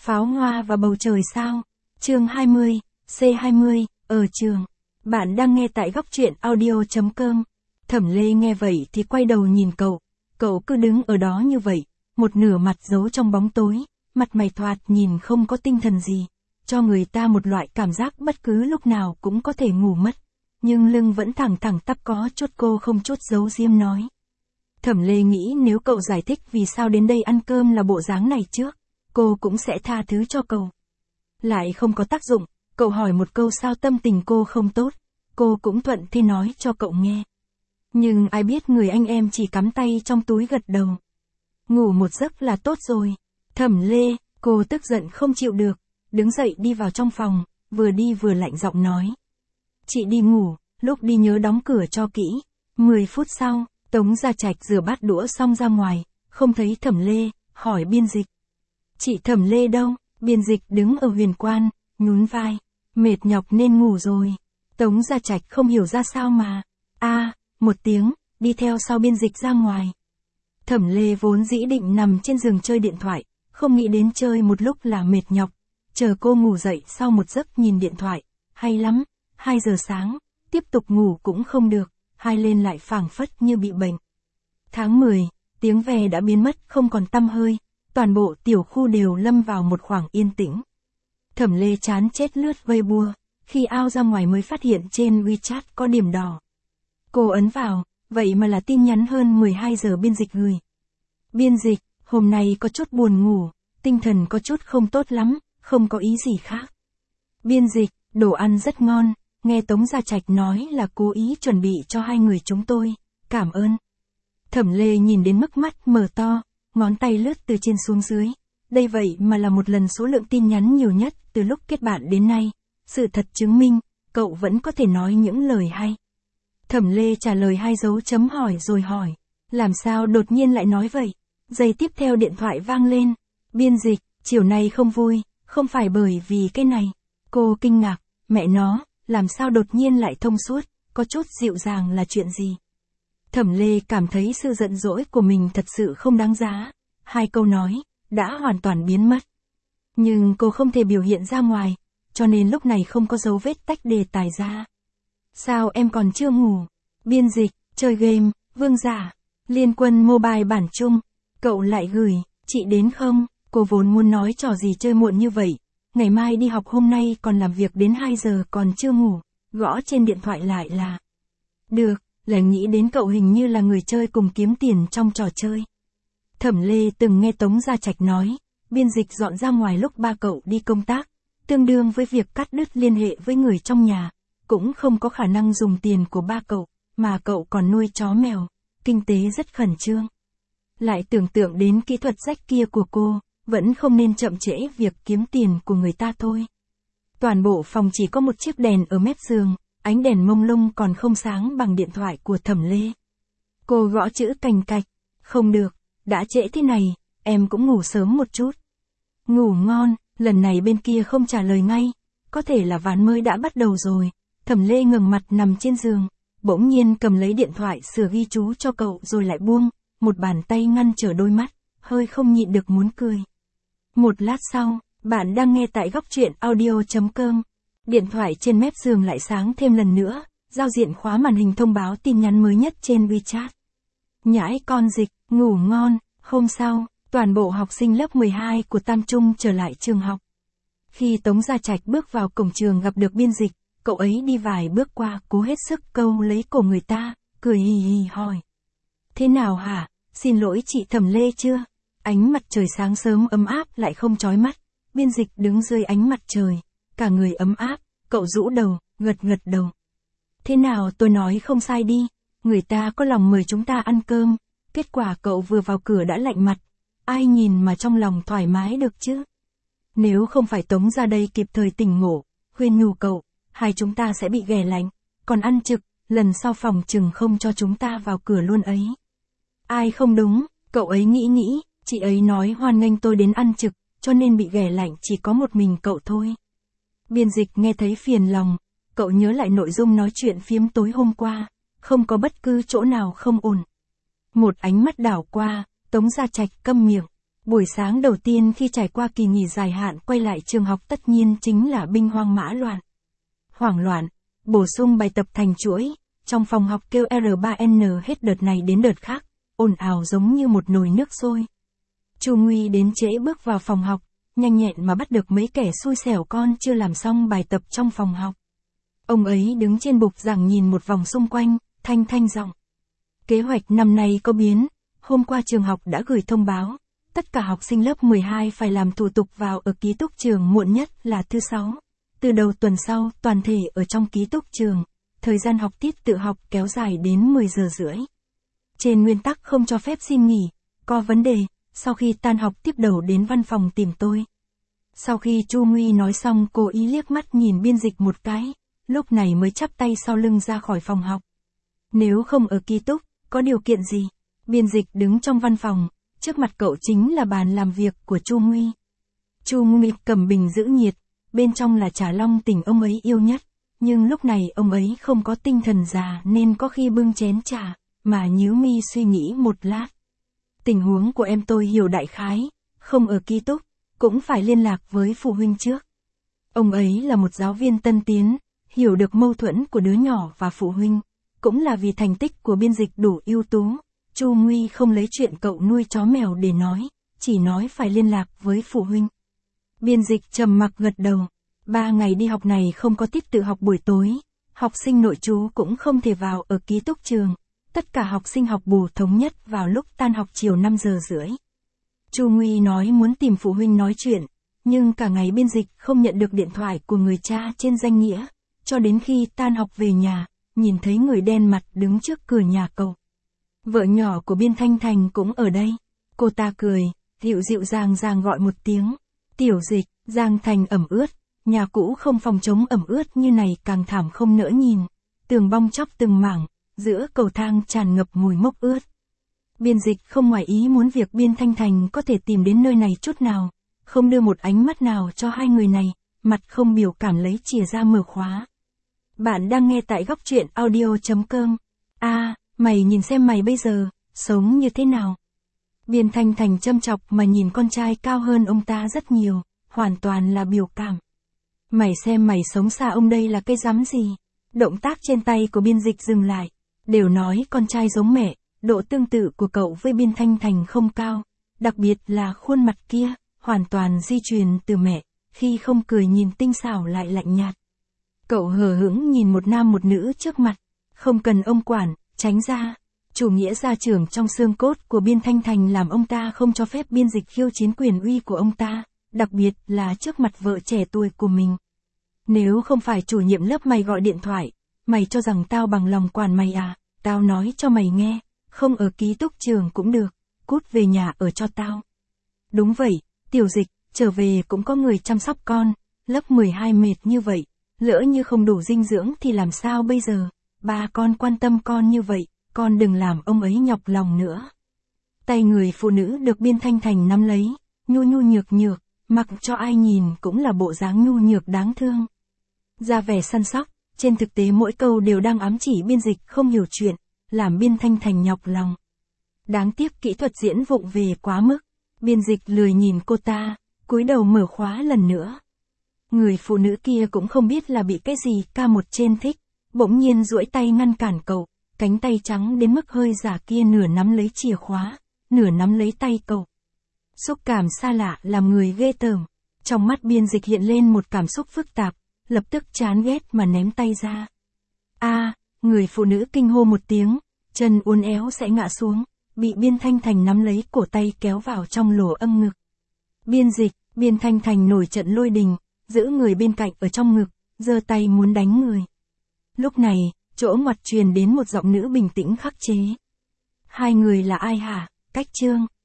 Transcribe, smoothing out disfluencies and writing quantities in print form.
Pháo hoa và bầu trời sao? Chương 20, C20, ở trường. Bạn đang nghe tại góc truyện audio.com. Thẩm Lê nghe vậy thì quay đầu nhìn cậu. Cậu cứ đứng ở đó như vậy, một nửa mặt giấu trong bóng tối, mặt mày thoạt nhìn không có tinh thần gì, cho người ta một loại cảm giác bất cứ lúc nào cũng có thể ngủ mất. Nhưng lưng vẫn thẳng thẳng tắp, có chút cô không chút giấu diêm nói. Thẩm Lê nghĩ nếu cậu giải thích vì sao đến đây ăn cơm là bộ dáng này trước, cô cũng sẽ tha thứ cho cậu. Lại không có tác dụng, cậu hỏi một câu sao tâm tình cô không tốt, cô cũng thuận thì nói cho cậu nghe. Nhưng ai biết người anh em chỉ cắm tay trong túi gật đầu. Ngủ một giấc là tốt rồi. Thẩm Lê, cô tức giận không chịu được, đứng dậy đi vào trong phòng, vừa đi vừa lạnh giọng nói. Chị đi ngủ, lúc đi nhớ đóng cửa cho kỹ. 10 phút sau, Tống Gia Trạch rửa bát đũa xong ra ngoài, không thấy Thẩm Lê, hỏi Biên Dịch. Chị Thẩm Lê đâu? Biên Dịch đứng ở huyền quan, nhún vai, mệt nhọc nên ngủ rồi. Tống Gia Trạch không hiểu ra sao mà. Một tiếng, đi theo sau Biên Dịch ra ngoài. Thẩm Lê vốn dĩ định nằm trên giường chơi điện thoại, không nghĩ đến chơi một lúc là mệt nhọc. Chờ cô ngủ dậy sau một giấc nhìn điện thoại, hay lắm, 2 giờ sáng, tiếp tục ngủ cũng không được, hai lên lại phảng phất như bị bệnh. Tháng 10, tiếng ve đã biến mất không còn tăm hơi, toàn bộ tiểu khu đều lâm vào một khoảng yên tĩnh. Thẩm Lê chán chết lướt Weibo, khi ao ra ngoài mới phát hiện trên WeChat có điểm đỏ. Cô ấn vào, vậy mà là tin nhắn hơn 12 giờ Biên Dịch gửi. Biên Dịch, hôm nay có chút buồn ngủ, tinh thần có chút không tốt lắm, không có ý gì khác. Biên Dịch, đồ ăn rất ngon, nghe Tống Gia Trạch nói là cố ý chuẩn bị cho hai người chúng tôi, cảm ơn. Thẩm Lê nhìn đến mức mắt mở to, ngón tay lướt từ trên xuống dưới. Đây vậy mà là một lần số lượng tin nhắn nhiều nhất từ lúc kết bạn đến nay. Sự thật chứng minh, cậu vẫn có thể nói những lời hay. Thẩm Lê trả lời 2 dấu chấm hỏi rồi hỏi. Làm sao đột nhiên lại nói vậy? Giây tiếp theo điện thoại vang lên. Biên Dịch, chiều nay không vui, không phải bởi vì cái này. Cô kinh ngạc, mẹ nó, làm sao đột nhiên lại thông suốt, có chút dịu dàng là chuyện gì? Thẩm Lê cảm thấy sự giận dỗi của mình thật sự không đáng giá. 2 câu nói, đã hoàn toàn biến mất. Nhưng cô không thể biểu hiện ra ngoài, cho nên lúc này không có dấu vết tách đề tài ra. Sao em còn chưa ngủ? Biên Dịch, chơi game, Vương Giả, Liên Quân Mobile bản chung. Cậu lại gửi, chị đến không? Cô vốn muốn nói trò gì chơi muộn như vậy. Ngày mai đi học, hôm nay còn làm việc đến 2 giờ còn chưa ngủ. Gõ trên điện thoại lại là. Được, là nghĩ đến cậu hình như là người chơi cùng kiếm tiền trong trò chơi. Thẩm Lê từng nghe Tống Gia Trạch nói, Biên Dịch dọn ra ngoài lúc ba cậu đi công tác, tương đương với việc cắt đứt liên hệ với người trong nhà, cũng không có khả năng dùng tiền của ba cậu, mà cậu còn nuôi chó mèo, kinh tế rất khẩn trương. Lại tưởng tượng đến kỹ thuật rách kia của cô, vẫn không nên chậm trễ việc kiếm tiền của người ta thôi. Toàn bộ phòng chỉ có một chiếc đèn ở mép giường, ánh đèn mông lung còn không sáng bằng điện thoại của Thẩm Lê. Cô gõ chữ cành cạch, không được, đã trễ thế này, em cũng ngủ sớm một chút. Ngủ ngon, lần này bên kia không trả lời ngay, có thể là ván mới đã bắt đầu rồi. Thẩm Lê ngẩng mặt nằm trên giường, bỗng nhiên cầm lấy điện thoại sửa ghi chú cho cậu rồi lại buông, một bàn tay ngăn trở đôi mắt, hơi không nhịn được muốn cười. Một lát sau, bạn đang nghe tại góc truyện audio.com. Điện thoại trên mép giường lại sáng thêm lần nữa, giao diện khóa màn hình thông báo tin nhắn mới nhất trên WeChat. Nhãi con Dịch, ngủ ngon. Hôm sau, toàn bộ học sinh lớp 12 của Tam Trung trở lại trường học. Khi Tống Gia Trạch bước vào cổng trường gặp được Biên Dịch, cậu ấy đi vài bước qua cố hết sức câu lấy cổ người ta, cười hì hì hỏi. Thế nào hả? Xin lỗi chị Thẩm Lê chưa? Ánh mặt trời sáng sớm ấm áp lại không chói mắt. Biên Dịch đứng dưới ánh mặt trời, cả người ấm áp, cậu rũ đầu, gật đầu. Thế nào tôi nói không sai đi, người ta có lòng mời chúng ta ăn cơm, kết quả cậu vừa vào cửa đã lạnh mặt, ai nhìn mà trong lòng thoải mái được chứ? Nếu không phải Tống ra đây kịp thời tỉnh ngộ, khuyên nhủ cậu, hai chúng ta sẽ bị ghẻ lạnh, còn ăn trực, lần sau phòng chừng không cho chúng ta vào cửa luôn ấy. Ai không đúng, cậu ấy nghĩ, chị ấy nói hoan nghênh tôi đến ăn trực, cho nên bị ghẻ lạnh chỉ có một mình cậu thôi. Biên Dịch nghe thấy phiền lòng, cậu nhớ lại nội dung nói chuyện phiếm tối hôm qua, không có bất cứ chỗ nào không ổn. Một ánh mắt đảo qua, Tống Gia Trạch câm miệng, Buổi sáng đầu tiên khi trải qua kỳ nghỉ dài hạn quay lại trường học tất nhiên chính là binh hoang mã loạn. Hoảng loạn, bổ sung bài tập thành chuỗi, trong phòng học kêu R3N hết đợt này đến đợt khác, ồn ào giống như một nồi nước sôi. Chu Nguy đến trễ bước vào phòng học, nhanh nhẹn mà bắt được mấy kẻ xui xẻo con chưa làm xong bài tập trong phòng học. Ông ấy đứng trên bục giảng nhìn một vòng xung quanh, thanh giọng. Kế hoạch năm nay có biến, hôm qua trường học đã gửi thông báo, tất cả học sinh lớp 12 phải làm thủ tục vào ở ký túc trường muộn nhất là thứ 6. Từ đầu tuần sau, toàn thể ở trong ký túc trường, thời gian học tiết tự học kéo dài đến 10 giờ rưỡi. Trên nguyên tắc không cho phép xin nghỉ, có vấn đề, sau khi tan học tiếp đầu đến văn phòng tìm tôi. Sau khi Chu Nguy nói xong cố ý liếc mắt nhìn biên dịch một cái, lúc này mới chắp tay sau lưng ra khỏi phòng học. Nếu không ở ký túc, có điều kiện gì? Biên dịch đứng trong văn phòng, trước mặt cậu chính là bàn làm việc của Chu Nguy. Chu Nguy cầm bình giữ nhiệt, bên trong là trà long tình ông ấy yêu nhất, nhưng lúc này ông ấy không có tinh thần già nên có khi bưng chén trà, mà nhíu mi suy nghĩ một lát. Tình huống của em tôi hiểu đại khái, không ở ký túc, cũng phải liên lạc với phụ huynh trước. Ông ấy là một giáo viên tân tiến, hiểu được mâu thuẫn của đứa nhỏ và phụ huynh, cũng là vì thành tích của biên dịch đủ ưu tú. Chu Nguy không lấy chuyện cậu nuôi chó mèo để nói, chỉ nói phải liên lạc với phụ huynh. Biên dịch trầm mặc gật đầu. 3 ngày đi học này không có tiết tự học buổi tối, học sinh nội trú cũng không thể vào ở ký túc trường. Tất cả học sinh học bù thống nhất vào lúc tan học chiều 5 giờ rưỡi. Chu Nguy nói muốn tìm phụ huynh nói chuyện, nhưng cả ngày biên dịch không nhận được điện thoại của người cha trên danh nghĩa, cho đến khi tan học về nhà, nhìn thấy người đen mặt đứng trước cửa nhà cậu. Vợ nhỏ của Biên Thanh Thành cũng ở đây. Cô ta cười, dịu dịu dàng gọi một tiếng. Tiểu Dịch. Giang Thành ẩm ướt. Nhà cũ không phòng chống ẩm ướt như này càng thảm không nỡ nhìn. Tường bong chóc từng mảng, giữa cầu thang tràn ngập mùi mốc ướt. Biên dịch không ngoài ý muốn việc Biên Thanh Thành có thể tìm đến nơi này chút nào, không đưa một ánh mắt nào cho hai người này, mặt không biểu cảm lấy chìa ra mở khóa. Bạn đang nghe tại góc truyện audio.com. Mày nhìn xem mày bây giờ, sống như thế nào? Biên Thanh Thành châm chọc mà nhìn con trai cao hơn ông ta rất nhiều, hoàn toàn là biểu cảm. Mày xem mày sống xa ông đây là cái rắm gì? Động tác trên tay của biên dịch dừng lại. Đều nói con trai giống mẹ, độ tương tự của cậu với Biên Thanh Thành không cao. Đặc biệt là khuôn mặt kia, hoàn toàn di truyền từ mẹ, khi không cười nhìn tinh xảo lại lạnh nhạt. Cậu hờ hững nhìn một nam một nữ trước mặt, không cần ông quản, tránh ra. Chủ nghĩa gia trưởng trong xương cốt của Biên Thanh Thành làm ông ta không cho phép biên dịch khiêu chiến quyền uy của ông ta, đặc biệt là trước mặt vợ trẻ tuổi của mình. Nếu không phải chủ nhiệm lớp mày gọi điện thoại, mày cho rằng tao bằng lòng quản mày à? Tao nói cho mày nghe, không ở ký túc trường cũng được, cút về nhà ở cho tao. Đúng vậy, Tiểu Dịch, trở về cũng có người chăm sóc con, lớp 12 mệt như vậy, lỡ như không đủ dinh dưỡng thì làm sao bây giờ? Ba con quan tâm con như vậy, con đừng làm ông ấy nhọc lòng nữa. Tay người phụ nữ được Biên Thanh Thành nắm lấy, nhu nhược, mặc cho ai nhìn cũng là bộ dáng nhu nhược đáng thương. Ra vẻ săn sóc, trên thực tế mỗi câu đều đang ám chỉ biên dịch không hiểu chuyện, làm Biên Thanh Thành nhọc lòng. Đáng tiếc kỹ thuật diễn vụng về quá mức, biên dịch lười nhìn cô ta, cúi đầu mở khóa lần nữa. Người phụ nữ kia cũng không biết là bị cái gì K1 trên thích, bỗng nhiên duỗi tay ngăn cản cậu, cánh tay trắng đến mức hơi giả kia nửa nắm lấy chìa khóa, nửa nắm lấy tay cậu. Xúc cảm xa lạ làm người ghê tởm, trong mắt biên dịch hiện lên một cảm xúc phức tạp, lập tức chán ghét mà ném tay ra. Người phụ nữ kinh hô một tiếng, chân uốn éo sẽ ngã xuống, bị Biên Thanh Thành nắm lấy cổ tay kéo vào trong lỗ âm ngực. Biên Thanh Thành nổi trận lôi đình, giữ người bên cạnh ở trong ngực, giơ tay muốn đánh người. Lúc này, chỗ ngoặt truyền đến một giọng nữ bình tĩnh khắc chế. Hai người là ai hả? Cách Trương.